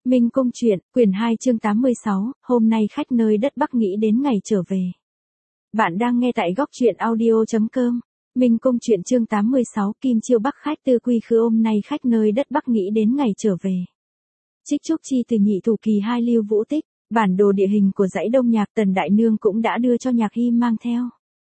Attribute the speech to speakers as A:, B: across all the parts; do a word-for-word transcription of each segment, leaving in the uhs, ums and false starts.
A: Minh Cung truyện, quyển hai chương tám mươi sáu, hôm nay khách nơi đất Bắc nghĩ đến ngày trở về. Bạn đang nghe tại góc truyện audio chấm com. Minh Cung truyện chương tám mươi sáu, Kim Chiêu Bắc khách tư quy khứ hôm nay khách nơi đất Bắc nghĩ đến ngày trở về. Trích Trúc Chi từ nhị thủ kỳ hai Lưu Vũ Tích, bản đồ địa hình của dãy Đông Nhạc Tần Đại Nương cũng đã đưa cho Nhạc Hy mang theo.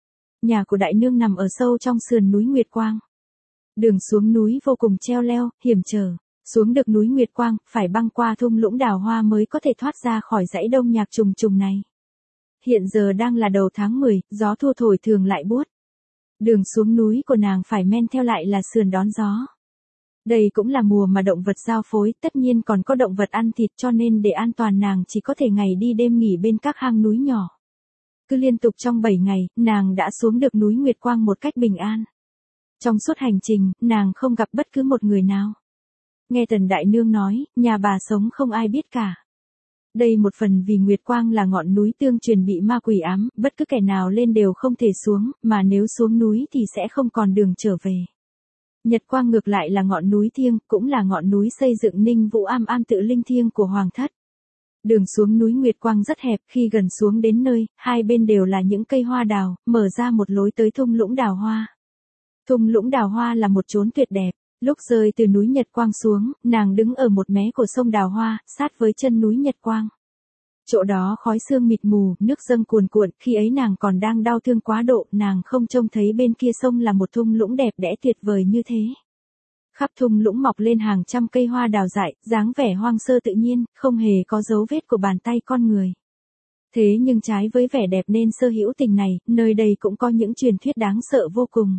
A: Nhà của Đại Nương nằm ở sâu trong sườn núi Nguyệt Quang. Đường xuống núi vô cùng treo leo, hiểm trở. Xuống được núi Nguyệt Quang, phải băng qua thung lũng đào hoa mới có thể thoát ra khỏi dãy Đông Nhạc trùng trùng này. Hiện giờ đang là đầu tháng mười, gió thu thổi thường lại buốt. Đường xuống núi của nàng phải men theo lại là sườn đón gió. Đây cũng là mùa mà động vật giao phối, tất nhiên còn có động vật ăn thịt, cho nên để an toàn nàng chỉ có thể ngày đi đêm nghỉ bên các hang núi nhỏ. Cứ liên tục trong bảy ngày, nàng đã xuống được núi Nguyệt Quang một cách bình an. Trong suốt hành trình, nàng không gặp bất cứ một người nào. Nghe Tần Đại Nương nói, nhà bà sống không ai biết cả. Đây một phần vì Nguyệt Quang là ngọn núi tương truyền bị ma quỷ ám, bất cứ kẻ nào lên đều không thể xuống, mà nếu xuống núi thì sẽ không còn đường trở về. Nhật Quang ngược lại là ngọn núi thiêng, cũng là ngọn núi xây dựng Ninh Vũ Am Am tự linh thiêng của Hoàng thất. Đường xuống núi Nguyệt Quang rất hẹp, khi gần xuống đến nơi, hai bên đều là những cây hoa đào, mở ra một lối tới thung lũng đào hoa. Thung lũng đào hoa là một chốn tuyệt đẹp. Lúc rơi từ núi Nhật Quang xuống, nàng đứng ở một mé của sông Đào Hoa, sát với chân núi Nhật Quang. Chỗ đó khói sương mịt mù, nước dâng cuồn cuộn, khi ấy nàng còn đang đau thương quá độ, nàng không trông thấy bên kia sông là một thung lũng đẹp đẽ tuyệt vời như thế. Khắp thung lũng mọc lên hàng trăm cây hoa đào dại, dáng vẻ hoang sơ tự nhiên, không hề có dấu vết của bàn tay con người. Thế nhưng trái với vẻ đẹp nên sơ hữu tình này, nơi đây cũng có những truyền thuyết đáng sợ vô cùng.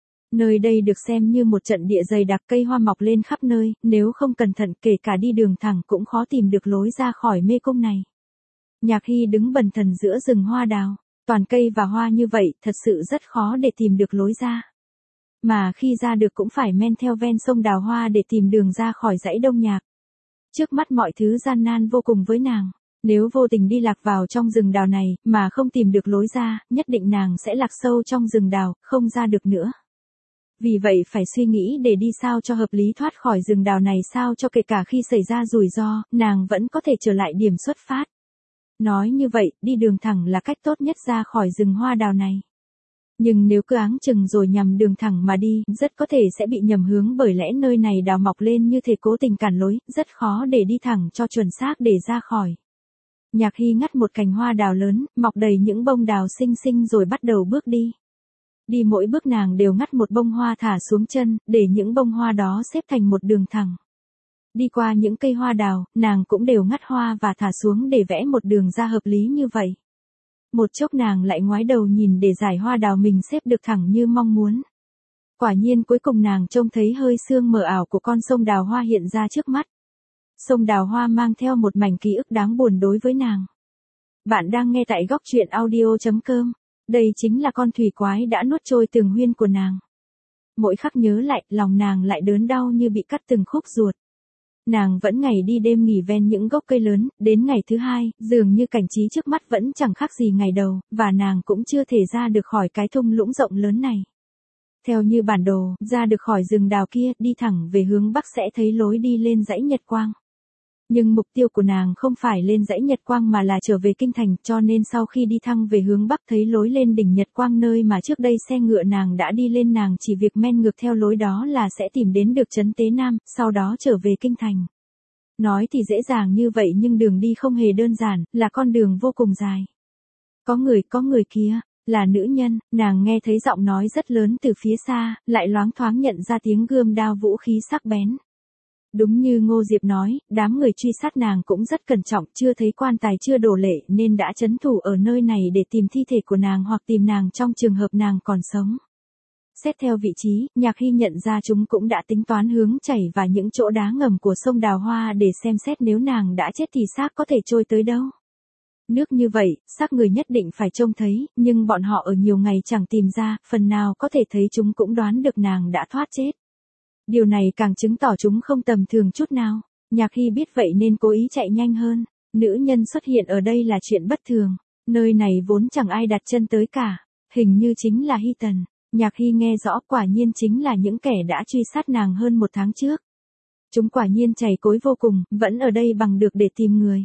A: Nơi đây được xem như một trận địa dày đặc, cây hoa mọc lên khắp nơi, nếu không cẩn thận kể cả đi đường thẳng cũng khó tìm được lối ra khỏi mê cung này. Nhạc Hy đứng bần thần giữa rừng hoa đào, toàn cây và hoa như vậy, thật sự rất khó để tìm được lối ra. Mà khi ra được cũng phải men theo ven sông Đào Hoa để tìm đường ra khỏi dãy Đông Nhạc. Trước mắt mọi thứ gian nan vô cùng với nàng, nếu vô tình đi lạc vào trong rừng đào này, mà không tìm được lối ra, nhất định nàng sẽ lạc sâu trong rừng đào, không ra được nữa. Vì vậy phải suy nghĩ để đi sao cho hợp lý thoát khỏi rừng đào này, sao cho kể cả khi xảy ra rủi ro, nàng vẫn có thể trở lại điểm xuất phát. Nói như vậy, đi đường thẳng là cách tốt nhất ra khỏi rừng hoa đào này. Nhưng nếu cứ áng chừng rồi nhằm đường thẳng mà đi, rất có thể sẽ bị nhầm hướng, bởi lẽ nơi này đào mọc lên như thể cố tình cản lối, rất khó để đi thẳng cho chuẩn xác để ra khỏi. Nhạc Hy ngắt một cành hoa đào lớn, mọc đầy những bông đào xinh xinh rồi bắt đầu bước đi. Đi mỗi bước nàng đều ngắt một bông hoa thả xuống chân, để những bông hoa đó xếp thành một đường thẳng. Đi qua những cây hoa đào, nàng cũng đều ngắt hoa và thả xuống để vẽ một đường ra hợp lý như vậy. Một chốc nàng lại ngoái đầu nhìn để giải hoa đào mình xếp được thẳng như mong muốn. Quả nhiên cuối cùng nàng trông thấy hơi sương mờ ảo của con sông Đào Hoa hiện ra trước mắt. Sông Đào Hoa mang theo một mảnh ký ức đáng buồn đối với nàng. Bạn đang nghe tại góc truyện audio chấm com. Đây chính là con thủy quái đã nuốt trôi Tường Huyên của nàng. Mỗi khắc nhớ lại, lòng nàng lại đớn đau như bị cắt từng khúc ruột. Nàng vẫn ngày đi đêm nghỉ ven những gốc cây lớn, đến ngày thứ hai, dường như cảnh trí trước mắt vẫn chẳng khác gì ngày đầu, và nàng cũng chưa thể ra được khỏi cái thung lũng rộng lớn này. Theo như bản đồ, ra được khỏi rừng đào kia, đi thẳng về hướng bắc sẽ thấy lối đi lên dãy Nhật Quang. Nhưng mục tiêu của nàng không phải lên dãy Nhật Quang mà là trở về kinh thành, cho nên sau khi đi thăng về hướng bắc thấy lối lên đỉnh Nhật Quang nơi mà trước đây xe ngựa nàng đã đi lên, nàng chỉ việc men ngược theo lối đó là sẽ tìm đến được trấn Tế Nam, sau đó trở về kinh thành. Nói thì dễ dàng như vậy nhưng đường đi không hề đơn giản, là con đường vô cùng dài. Có người, có người kia, là nữ nhân, nàng nghe thấy giọng nói rất lớn từ phía xa, lại loáng thoáng nhận ra tiếng gươm đao vũ khí sắc bén. Đúng như Ngô Diệp nói, đám người truy sát nàng cũng rất cẩn trọng, chưa thấy quan tài chưa đổ lệ nên đã trấn thủ ở nơi này để tìm thi thể của nàng hoặc tìm nàng trong trường hợp nàng còn sống. Xét theo vị trí, Nhạc Hy nhận ra chúng cũng đã tính toán hướng chảy và những chỗ đá ngầm của sông Đào Hoa để xem xét nếu nàng đã chết thì xác có thể trôi tới đâu. Nước như vậy, xác người nhất định phải trông thấy, nhưng bọn họ ở nhiều ngày chẳng tìm ra, phần nào có thể thấy chúng cũng đoán được nàng đã thoát chết. Điều này càng chứng tỏ chúng không tầm thường chút nào. Nhạc Hy biết vậy nên cố ý chạy nhanh hơn. Nữ nhân xuất hiện ở đây là chuyện bất thường. Nơi này vốn chẳng ai đặt chân tới cả. Hình như chính là Hy Tần. Nhạc Hy nghe rõ, quả nhiên chính là những kẻ đã truy sát nàng hơn một tháng trước. Chúng quả nhiên chảy cối vô cùng, vẫn ở đây bằng được để tìm người.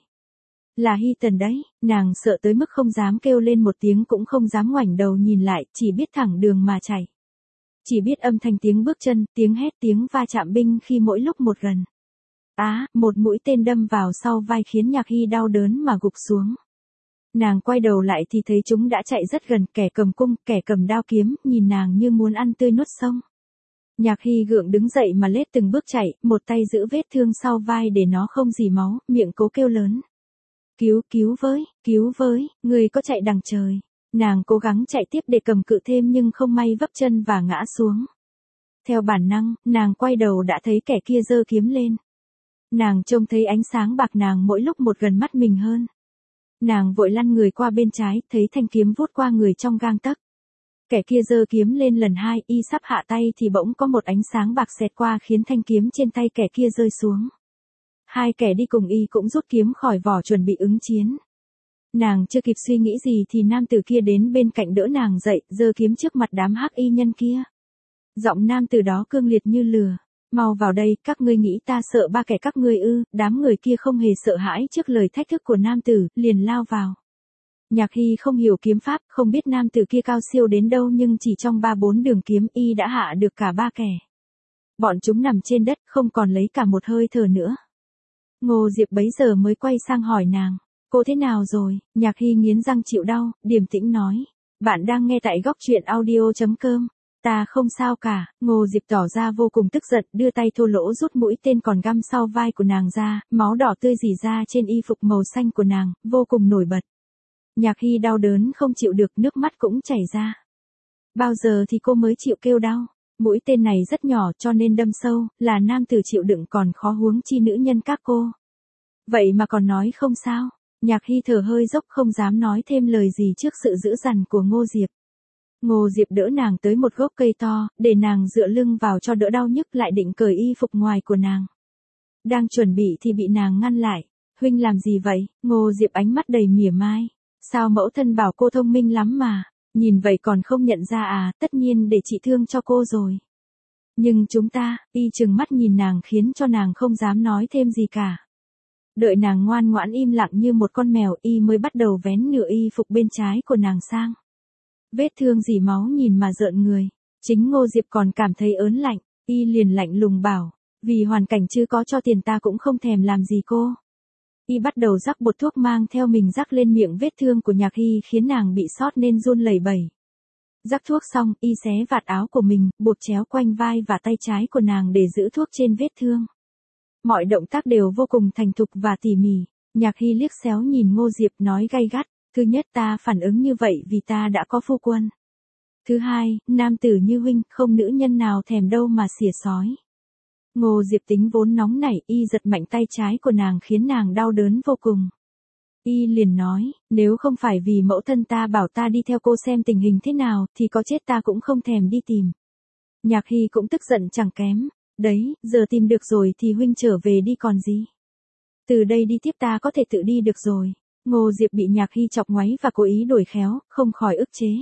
A: Là Hy Tần đấy, nàng sợ tới mức không dám kêu lên một tiếng cũng không dám ngoảnh đầu nhìn lại, chỉ biết thẳng đường mà chạy. Chỉ biết âm thanh tiếng bước chân, tiếng hét, tiếng va chạm binh khi mỗi lúc một gần. Á, một mũi tên đâm vào sau vai khiến Nhạc Hy đau đớn mà gục xuống. Nàng quay đầu lại thì thấy chúng đã chạy rất gần, kẻ cầm cung, kẻ cầm đao kiếm, nhìn nàng như muốn ăn tươi nuốt sống. Nhạc Hy gượng đứng dậy mà lết từng bước chạy, một tay giữ vết thương sau vai để nó không rỉ máu, miệng cố kêu lớn. Cứu, cứu với, cứu với, người có chạy đằng trời. Nàng cố gắng chạy tiếp để cầm cự thêm nhưng không may vấp chân và ngã xuống. Theo bản năng, nàng quay đầu đã thấy kẻ kia giơ kiếm lên. Nàng trông thấy ánh sáng bạc nàng mỗi lúc một gần mắt mình hơn. Nàng vội lăn người qua bên trái, thấy thanh kiếm vút qua người trong gang tấc. Kẻ kia giơ kiếm lên lần hai, y sắp hạ tay thì bỗng có một ánh sáng bạc xẹt qua khiến thanh kiếm trên tay kẻ kia rơi xuống. Hai kẻ đi cùng y cũng rút kiếm khỏi vỏ chuẩn bị ứng chiến. Nàng chưa kịp suy nghĩ gì thì nam tử kia đến bên cạnh đỡ nàng dậy, giơ kiếm trước mặt đám hắc y nhân kia. Giọng nam tử đó cương liệt như lửa. Mau vào đây, các ngươi nghĩ ta sợ ba kẻ các ngươi ư? Đám người kia không hề sợ hãi trước lời thách thức của nam tử, liền lao vào. Nhạc Hy không hiểu kiếm pháp, không biết nam tử kia cao siêu đến đâu nhưng chỉ trong ba bốn đường kiếm y đã hạ được cả ba kẻ. Bọn chúng nằm trên đất, không còn lấy cả một hơi thở nữa. Ngô Diệp bấy giờ mới quay sang hỏi nàng, cô thế nào rồi? Nhạc Hy nghiến răng chịu đau, điềm tĩnh nói, bạn đang nghe tại góc truyện audio chấm com. Ta không sao cả. Ngô Diệp tỏ ra vô cùng tức giận, đưa tay thô lỗ rút mũi tên còn găm sau vai của nàng ra, máu đỏ tươi rỉ ra trên y phục màu xanh của nàng, vô cùng nổi bật. Nhạc Hy đau đớn không chịu được, nước mắt cũng chảy ra. Bao giờ thì cô mới chịu kêu đau? Mũi tên này rất nhỏ cho nên đâm sâu, là nam tử chịu đựng còn khó huống chi nữ nhân các cô. Vậy mà còn nói không sao. Nhạc Hy thở hơi dốc không dám nói thêm lời gì trước sự dữ dằn của Ngô Diệp. Ngô Diệp đỡ nàng tới một gốc cây to, để nàng dựa lưng vào cho đỡ đau nhức, lại định cởi y phục ngoài của nàng. Đang chuẩn bị thì bị nàng ngăn lại. Huynh làm gì vậy? Ngô Diệp ánh mắt đầy mỉa mai. Sao mẫu thân bảo cô thông minh lắm mà, nhìn vậy còn không nhận ra à? Tất nhiên để trị thương cho cô rồi. Nhưng chúng ta, y trừng mắt nhìn nàng khiến cho nàng không dám nói thêm gì cả. Đợi nàng ngoan ngoãn im lặng như một con mèo, y mới bắt đầu vén nửa y phục bên trái của nàng sang. Vết thương rỉ máu nhìn mà rợn người. Chính Ngô Diệp còn cảm thấy ớn lạnh, y liền lạnh lùng bảo, vì hoàn cảnh chứ có cho tiền ta cũng không thèm làm gì cô. Y bắt đầu rắc bột thuốc mang theo mình rắc lên miệng vết thương của Nhạc Hy khiến nàng bị sót nên run lẩy bẩy. Rắc thuốc xong, y xé vạt áo của mình, buộc chéo quanh vai và tay trái của nàng để giữ thuốc trên vết thương. Mọi động tác đều vô cùng thành thục và tỉ mỉ. Nhạc Hy liếc xéo nhìn Ngô Diệp nói gay gắt, thứ nhất ta phản ứng như vậy vì ta đã có phu quân. Thứ hai, nam tử như huynh, không nữ nhân nào thèm đâu mà xỉa sói. Ngô Diệp tính vốn nóng nảy, y giật mạnh tay trái của nàng khiến nàng đau đớn vô cùng. Y liền nói, nếu không phải vì mẫu thân ta bảo ta đi theo cô xem tình hình thế nào, thì có chết ta cũng không thèm đi tìm. Nhạc Hy cũng tức giận chẳng kém, đấy, giờ tìm được rồi thì huynh trở về đi còn gì. Từ đây đi tiếp ta có thể tự đi được rồi. Ngô Diệp bị Nhạc Hy chọc ngoáy và cố ý đổi khéo, không khỏi ức chế.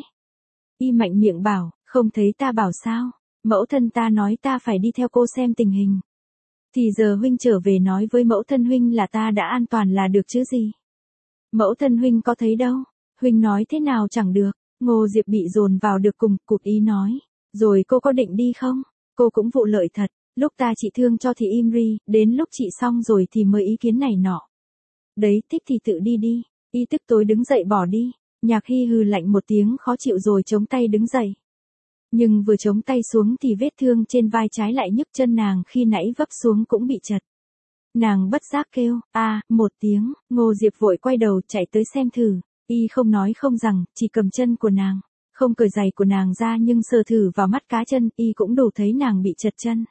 A: Y mạnh miệng bảo, không thấy ta bảo sao, mẫu thân ta nói ta phải đi theo cô xem tình hình. Thì giờ huynh trở về nói với mẫu thân huynh là ta đã an toàn là được chứ gì. Mẫu thân huynh có thấy đâu, huynh nói thế nào chẳng được. Ngô Diệp bị dồn vào được cùng, cụt ý nói, rồi cô có định đi không? Cô cũng vụ lợi thật, lúc ta trị thương cho thì im ri, đến lúc trị xong rồi thì mới ý kiến này nọ. Đấy, thích thì tự đi đi. Y tức tối đứng dậy bỏ đi. Nhạc Hy hừ lạnh một tiếng khó chịu rồi chống tay đứng dậy. Nhưng vừa chống tay xuống thì vết thương trên vai trái lại nhức chân nàng khi nãy vấp xuống cũng bị chật. Nàng bất giác kêu, a một tiếng, Ngô Diệp vội quay đầu chạy tới xem thử. Y không nói không rằng, chỉ cầm chân của nàng. Không cởi giày của nàng ra nhưng sờ thử vào mắt cá chân, y cũng đủ thấy nàng bị chật chân.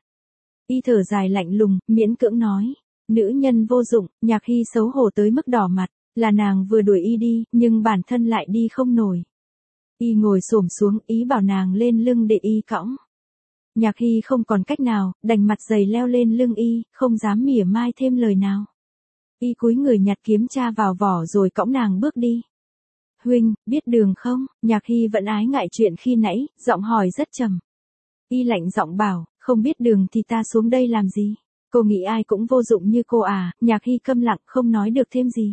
A: Y thở dài lạnh lùng, miễn cưỡng nói. Nữ nhân vô dụng. Nhạc Hy xấu hổ tới mức đỏ mặt, là nàng vừa đuổi y đi, nhưng bản thân lại đi không nổi. Y ngồi xổm xuống, ý bảo nàng lên lưng để y cõng. Nhạc Hy không còn cách nào, đành mặt dày leo lên lưng y, không dám mỉa mai thêm lời nào. Y cúi người nhặt kiếm tra vào vỏ rồi cõng nàng bước đi. Huynh, biết đường không? Nhạc Hy vẫn ái ngại chuyện khi nãy, giọng hỏi rất trầm. Y lạnh giọng bảo, không biết đường thì ta xuống đây làm gì? Cô nghĩ ai cũng vô dụng như cô à, Nhạc Hy câm lặng không nói được thêm gì.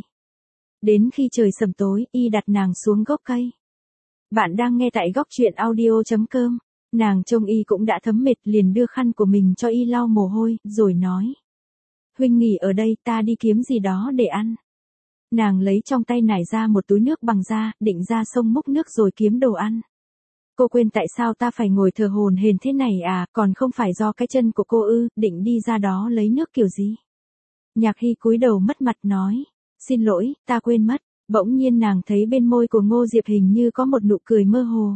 A: Đến khi trời sầm tối, y đặt nàng xuống gốc cây. Bạn đang nghe tại góc truyện audio.com. Nàng trông y cũng đã thấm mệt liền đưa khăn của mình cho y lau mồ hôi, rồi nói. Huynh nghỉ ở đây, ta đi kiếm gì đó để ăn. Nàng lấy trong tay nải ra một túi nước bằng da, định ra sông múc nước rồi kiếm đồ ăn. Cô quên tại sao ta phải ngồi thờ hồn hển thế này à, còn không phải do cái chân của cô ư, định đi ra đó lấy nước kiểu gì. Nhạc Hy cúi đầu mất mặt nói. Xin lỗi, ta quên mất. Bỗng nhiên nàng thấy bên môi của Ngô Diệp hình như có một nụ cười mơ hồ.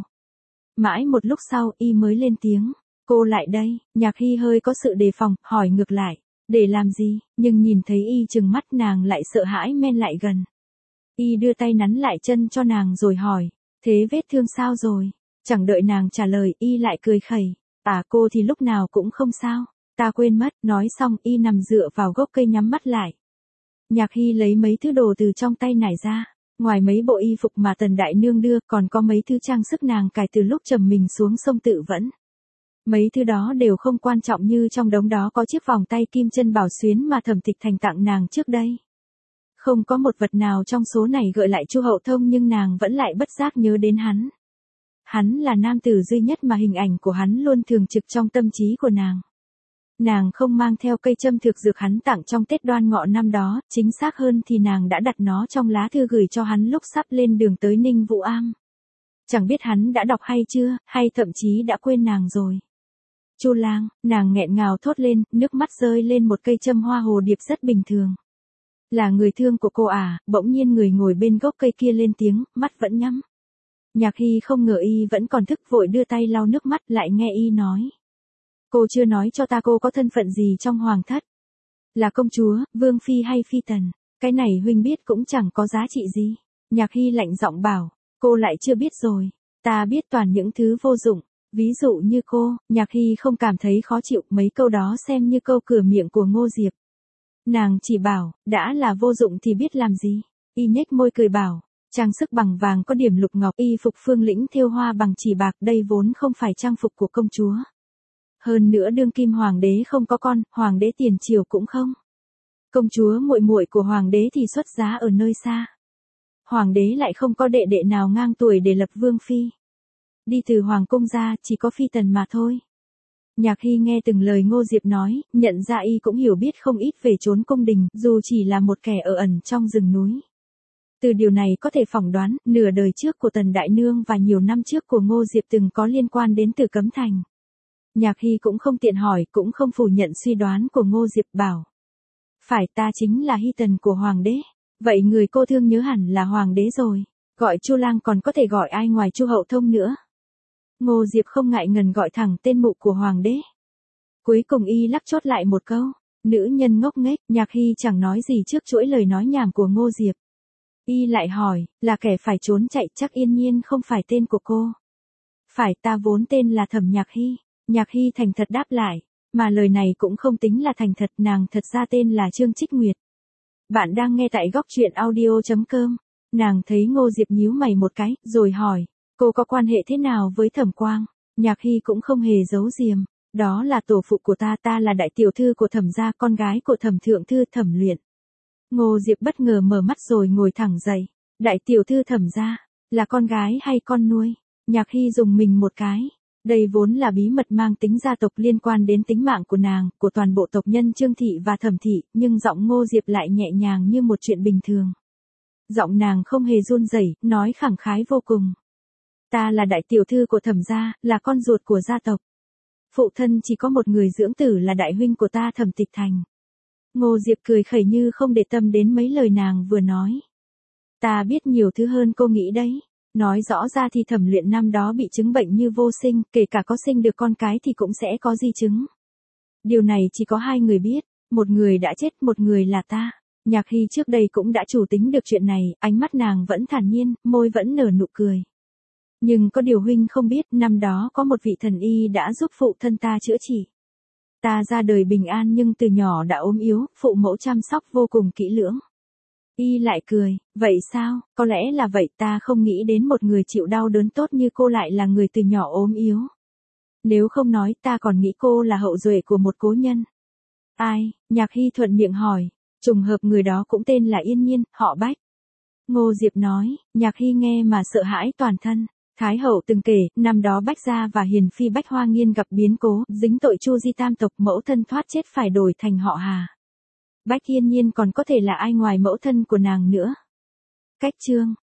A: Mãi một lúc sau, y mới lên tiếng. Cô lại đây, Nhạc Hy hơi có sự đề phòng, hỏi ngược lại. Để làm gì, nhưng nhìn thấy y trừng mắt nàng lại sợ hãi men lại gần. Y đưa tay nắn lại chân cho nàng rồi hỏi. Thế vết thương sao rồi? Chẳng đợi nàng trả lời, y lại cười khẩy. À cô thì lúc nào cũng không sao. Ta quên mất, nói xong y nằm dựa vào gốc cây nhắm mắt lại. Nhạc Hy lấy mấy thứ đồ từ trong tay nải ra. Ngoài mấy bộ y phục mà Tần Đại Nương đưa còn có mấy thứ trang sức nàng cài từ lúc trầm mình xuống sông Tự Vẫn. Mấy thứ đó đều không quan trọng như trong đống đó có chiếc vòng tay kim chân bảo xuyến mà Thẩm Tịch Thành tặng nàng trước đây. Không có một vật nào trong số này gợi lại Chu Hậu Thông nhưng nàng vẫn lại bất giác nhớ đến hắn. Hắn là nam tử duy nhất mà hình ảnh của hắn luôn thường trực trong tâm trí của nàng. Nàng không mang theo cây châm thực dược hắn tặng trong Tết Đoan Ngọ năm đó, chính xác hơn thì nàng đã đặt nó trong lá thư gửi cho hắn lúc sắp lên đường tới Ninh Vũ Am. Chẳng biết hắn đã đọc hay chưa, hay thậm chí đã quên nàng rồi. Chu Lang, nàng nghẹn ngào thốt lên, nước mắt rơi lên một cây châm hoa hồ điệp rất bình thường. Là người thương của cô à, bỗng nhiên người ngồi bên gốc cây kia lên tiếng, mắt vẫn nhắm. Nhạc Hy không ngờ y vẫn còn thức vội đưa tay lau nước mắt lại nghe y nói. Cô chưa nói cho ta cô có thân phận gì trong hoàng thất. Là công chúa, vương phi hay phi tần. Cái này huynh biết cũng chẳng có giá trị gì. Nhạc Hy lạnh giọng bảo, cô lại chưa biết rồi. Ta biết toàn những thứ vô dụng. Ví dụ như cô, Nhạc Hy không cảm thấy khó chịu, mấy câu đó xem như câu cửa miệng của Ngô Diệp. Nàng chỉ bảo, đã là vô dụng thì biết làm gì. Y nhếch môi cười bảo, trang sức bằng vàng có điểm lục ngọc, y phục Phương Lĩnh thêu hoa bằng chỉ bạc, đây vốn không phải trang phục của công chúa. Hơn nữa đương kim hoàng đế không có con, hoàng đế tiền triều cũng không. Công chúa muội muội của hoàng đế thì xuất giá ở nơi xa. Hoàng đế lại không có đệ đệ nào ngang tuổi để lập vương phi. Đi từ hoàng cung ra chỉ có phi tần mà thôi. Nhạc Hy nghe từng lời Ngô Diệp nói, nhận ra y cũng hiểu biết không ít về chốn cung đình, dù chỉ là một kẻ ở ẩn trong rừng núi. Từ điều này có thể phỏng đoán, nửa đời trước của Tần Đại Nương và nhiều năm trước của Ngô Diệp từng có liên quan đến Tử Cấm Thành. Nhạc Hy cũng không tiện hỏi, cũng không phủ nhận suy đoán của Ngô Diệp bảo. Phải, ta chính là Hy tần của hoàng đế. Vậy người cô thương nhớ hẳn là hoàng đế rồi. Gọi Chu Lang còn có thể gọi ai ngoài Chu Hậu Thông nữa. Ngô Diệp không ngại ngần gọi thẳng tên mụ của hoàng đế. Cuối cùng y lắc chốt lại một câu. Nữ nhân ngốc nghếch, Nhạc Hy chẳng nói gì trước chuỗi lời nói nhảm của Ngô Diệp. Y lại hỏi, là kẻ phải trốn chạy, chắc yên nhiên không phải tên của cô. Phải, ta vốn tên là Thẩm Nhạc Hy. Nhạc Hy thành thật đáp lại, mà lời này cũng không tính là thành thật, nàng thật ra tên là Trương Trích Nguyệt. Bạn đang nghe tại góc truyện audio.com. Nàng thấy Ngô Diệp nhíu mày một cái, rồi hỏi, cô có quan hệ thế nào với Thẩm Quang? Nhạc Hy cũng không hề giấu giềm, đó là tổ phụ của ta, ta là đại tiểu thư của Thẩm gia, con gái của Thẩm thượng thư Thẩm Luyện. Ngô Diệp bất ngờ mở mắt rồi ngồi thẳng dậy, đại tiểu thư Thẩm gia, là con gái hay con nuôi? Nhạc Hy dùng mình một cái. Đây vốn là bí mật mang tính gia tộc liên quan đến tính mạng của nàng, của toàn bộ tộc nhân Trương Thị và Thẩm Thị, nhưng giọng Ngô Diệp lại nhẹ nhàng như một chuyện bình thường. Giọng nàng không hề run rẩy, nói khẳng khái vô cùng. Ta là đại tiểu thư của Thẩm gia, là con ruột của gia tộc. Phụ thân chỉ có một người dưỡng tử là đại huynh của ta Thẩm Tịch Thành. Ngô Diệp cười khẩy như không để tâm đến mấy lời nàng vừa nói. Ta biết nhiều thứ hơn cô nghĩ đấy. Nói rõ ra thì Thẩm Luyện năm đó bị chứng bệnh như vô sinh, kể cả có sinh được con cái thì cũng sẽ có di chứng. Điều này chỉ có hai người biết, một người đã chết, một người là ta. Nhạc Hy trước đây cũng đã chủ tính được chuyện này, ánh mắt nàng vẫn thản nhiên, môi vẫn nở nụ cười. Nhưng có điều huynh không biết, năm đó có một vị thần y đã giúp phụ thân ta chữa trị. Ta ra đời bình an nhưng từ nhỏ đã ốm yếu, phụ mẫu chăm sóc vô cùng kỹ lưỡng. Y lại cười, vậy sao, có lẽ là vậy, ta không nghĩ đến một người chịu đau đớn tốt như cô lại là người từ nhỏ ốm yếu. Nếu không nói ta còn nghĩ cô là hậu duệ của một cố nhân. Ai? Nhạc Hy thuận miệng hỏi. Trùng hợp người đó cũng tên là Yên Nhiên, họ Bách. Ngô Diệp nói, Nhạc Hy nghe mà sợ hãi toàn thân. Thái hậu từng kể, năm đó Bách gia và hiền phi Bách Hoa Nghiên gặp biến cố, dính tội Chu Di tam tộc, mẫu thân thoát chết phải đổi thành họ Hà. Bách Yên Nhiên còn có thể là ai ngoài mẫu thân của nàng nữa. Cách chương